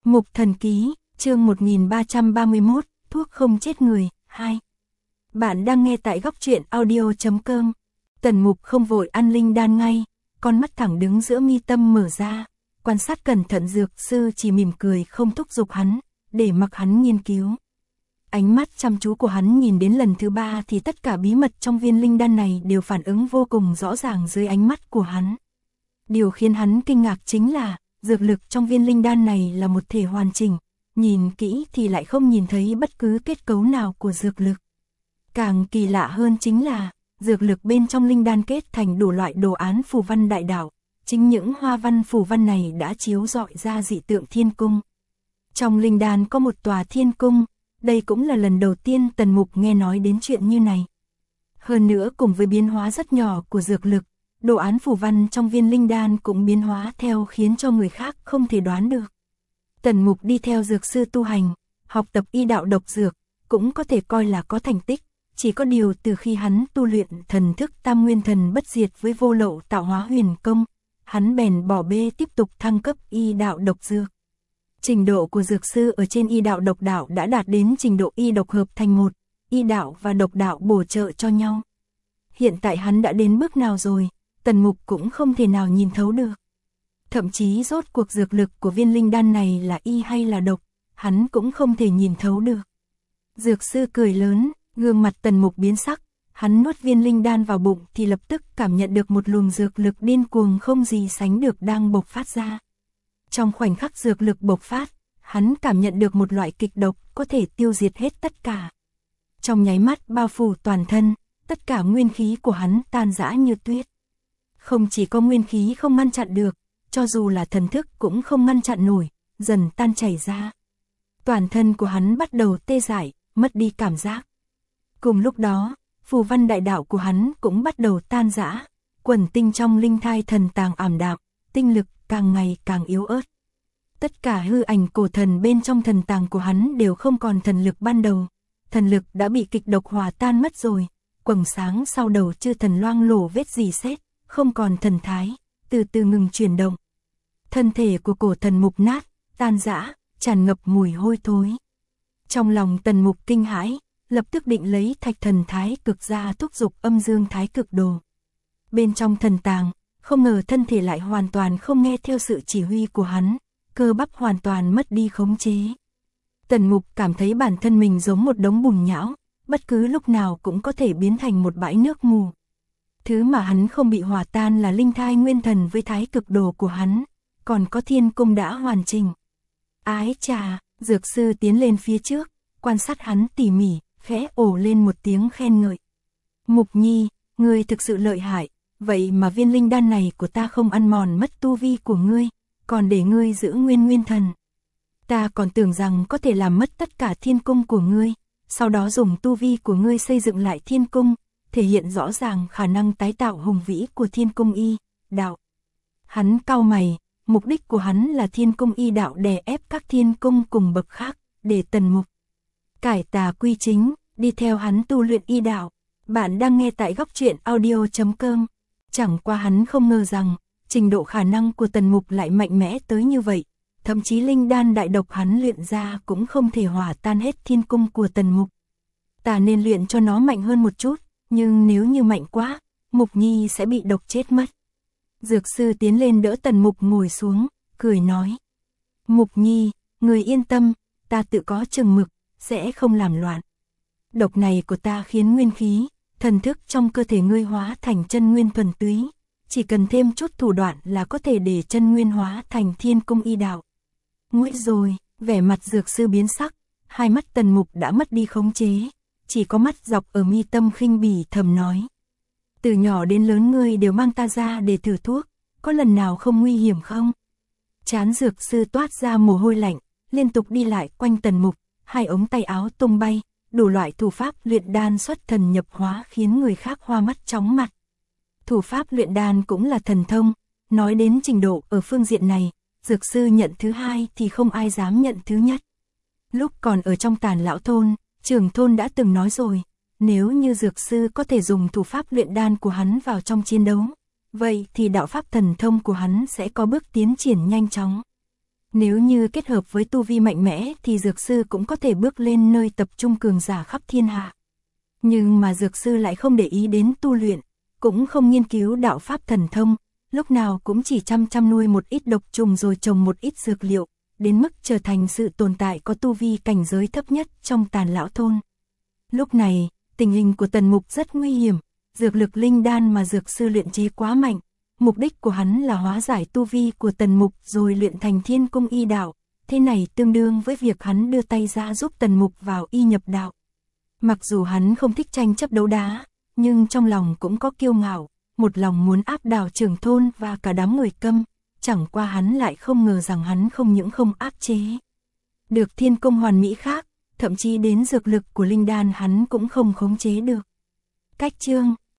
Mục Thần Ký, chương 1331, thuốc không chết người, 2. Bạn đang nghe tại góc truyện audio.com. Tần Mục không vội ăn linh đan ngay, con mắt thẳng đứng giữa mi tâm mở ra, quan sát cẩn thận dược sư chỉ mỉm cười không thúc giục hắn, để mặc hắn nghiên cứu. Ánh mắt chăm chú của hắn nhìn đến lần thứ 3 thì tất cả bí mật trong viên linh đan này đều phản ứng vô cùng rõ ràng dưới ánh mắt của hắn. Điều khiến hắn kinh ngạc chính là, dược lực trong viên linh đan này là một thể hoàn chỉnh, nhìn kỹ thì lại không nhìn thấy bất cứ kết cấu nào của dược lực. Càng kỳ lạ hơn chính là, dược lực bên trong linh đan kết thành đủ loại đồ án phù văn đại đạo, chính những hoa văn phù văn này đã chiếu rọi ra dị tượng thiên cung. Trong linh đan có một tòa thiên cung, đây cũng là lần đầu tiên Tần Mục nghe nói đến chuyện như này. Hơn nữa cùng với biến hóa rất nhỏ của dược lực, đồ án phù văn trong viên linh đan cũng biến hóa theo khiến cho người khác không thể đoán được. Tần Mục đi theo dược sư tu hành, học tập y đạo độc dược, cũng có thể coi là có thành tích, chỉ có điều từ khi hắn tu luyện thần thức Tam Nguyên Thần Bất Diệt với Vô Lậu Tạo Hóa Huyền Công, hắn bèn bỏ bê tiếp tục thăng cấp y đạo độc dược. Trình độ của dược sư ở trên y đạo độc đạo đã đạt đến trình độ y độc hợp thành một, y đạo và độc đạo bổ trợ cho nhau. Hiện tại hắn đã đến bước nào rồi, Tần Mục cũng không thể nào nhìn thấu được. Thậm chí rốt cuộc dược lực của viên linh đan này là y hay là độc, hắn cũng không thể nhìn thấu được. Dược sư cười lớn, gương mặt Tần Mục biến sắc, hắn nuốt viên linh đan vào bụng thì lập tức cảm nhận được một luồng dược lực điên cuồng không gì sánh được đang bộc phát ra. Trong khoảnh khắc dược lực bộc phát, hắn cảm nhận được một loại kịch độc có thể tiêu diệt hết tất cả. Trong nháy mắt bao phủ toàn thân, tất cả nguyên khí của hắn tan rã như tuyết. Không chỉ có nguyên khí không ngăn chặn được, cho dù là thần thức cũng không ngăn chặn nổi, dần tan chảy ra. Toàn thân của hắn bắt đầu tê dại, mất đi cảm giác. Cùng lúc đó, phù văn đại đạo của hắn cũng bắt đầu tan rã, quần tinh trong linh thai thần tàng ảm đạm, tinh lực càng ngày càng yếu ớt. Tất cả hư ảnh cổ thần bên trong thần tàng của hắn đều không còn thần lực ban đầu, thần lực đã bị kịch độc hòa tan mất rồi, quầng sáng sau đầu chư thần loang lổ vết rỉ sét, không còn thần thái, từ từ ngừng chuyển động. Thân thể của cổ thần mục nát, tan rã, tràn ngập mùi hôi thối. Trong lòng Tần Mục kinh hãi, lập tức định lấy thạch thần thái cực ra thúc giục âm dương thái cực đồ. Bên trong thần tàng, không ngờ thân thể lại hoàn toàn không nghe theo sự chỉ huy của hắn, cơ bắp hoàn toàn mất đi khống chế. Tần Mục cảm thấy bản thân mình giống một đống bùn nhão, bất cứ lúc nào cũng có thể biến thành một bãi nước mù. Thứ mà hắn không bị hòa tan là linh thai nguyên thần với thái cực đồ của hắn, còn có thiên cung đã hoàn chỉnh. Ái chà, dược sư tiến lên phía trước, quan sát hắn tỉ mỉ, khẽ ồ lên một tiếng khen ngợi. Mục Nhi, ngươi thực sự lợi hại, vậy mà viên linh đan này của ta không ăn mòn mất tu vi của ngươi, còn để ngươi giữ nguyên thần. Ta còn tưởng rằng có thể làm mất tất cả thiên cung của ngươi, sau đó dùng tu vi của ngươi xây dựng lại thiên cung, thể hiện rõ ràng khả năng tái tạo hùng vĩ của thiên cung y đạo. Hắn cau mày, mục đích của hắn là thiên cung y đạo đè ép các thiên cung cùng bậc khác, để Tần Mục cải tà quy chính, đi theo hắn tu luyện y đạo. Bạn đang nghe tại góc truyện audio.com. Chẳng qua hắn không ngờ rằng, trình độ khả năng của Tần Mục lại mạnh mẽ tới như vậy, thậm chí linh đan đại độc hắn luyện ra cũng không thể hòa tan hết thiên cung của Tần Mục. Ta nên luyện cho nó mạnh hơn một chút, nhưng nếu như mạnh quá, Mục Nhi sẽ bị độc chết mất. Dược sư tiến lên đỡ Tần Mục ngồi xuống, cười nói. Mục Nhi, người yên tâm, ta tự có chừng mực, sẽ không làm loạn. Độc này của ta khiến nguyên khí, thần thức trong cơ thể ngươi hóa thành chân nguyên thuần túy, chỉ cần thêm chút thủ đoạn là có thể để chân nguyên hóa thành thiên cung y đạo. Nguy rồi, vẻ mặt dược sư biến sắc, hai mắt Tần Mục đã mất đi khống chế, chỉ có mắt dọc ở mi tâm khinh bỉ thầm nói. Từ nhỏ đến lớn ngươi đều mang ta ra để thử thuốc, có lần nào không nguy hiểm không? Trán dược sư toát ra mồ hôi lạnh, liên tục đi lại quanh Tần Mục, hai ống tay áo tung bay, đủ loại thủ pháp luyện đan xuất thần nhập hóa khiến người khác hoa mắt chóng mặt. Thủ pháp luyện đan cũng là thần thông, nói đến trình độ ở phương diện này, dược sư nhận thứ hai thì không ai dám nhận thứ nhất. Lúc còn ở trong Tàn Lão Thôn, trưởng thôn đã từng nói rồi, nếu như dược sư có thể dùng thủ pháp luyện đan của hắn vào trong chiến đấu, vậy thì đạo pháp thần thông của hắn sẽ có bước tiến triển nhanh chóng. Nếu như kết hợp với tu vi mạnh mẽ thì dược sư cũng có thể bước lên nơi tập trung cường giả khắp thiên hạ. Nhưng mà dược sư lại không để ý đến tu luyện, cũng không nghiên cứu đạo pháp thần thông, lúc nào cũng chỉ chăm chăm nuôi một ít độc trùng rồi trồng một ít dược liệu, đến mức trở thành sự tồn tại có tu vi cảnh giới thấp nhất trong Tàn Lão thôn. Lúc này, tình hình của Tần Mục rất nguy hiểm, dược lực linh đan mà dược sư luyện chế quá mạnh, mục đích của hắn là hóa giải tu vi của Tần Mục rồi luyện thành Thiên Cung y đạo, thế này tương đương với việc hắn đưa tay ra giúp Tần Mục vào y nhập đạo. Mặc dù hắn không thích tranh chấp đấu đá, nhưng trong lòng cũng có kiêu ngạo, một lòng muốn áp đảo trưởng thôn và cả đám người Câm, chẳng qua hắn lại không ngờ rằng hắn không những không áp chế được thiên công hoàn mỹ khác, thậm chí đến dược lực của linh đan hắn cũng không khống chế được. Cách chương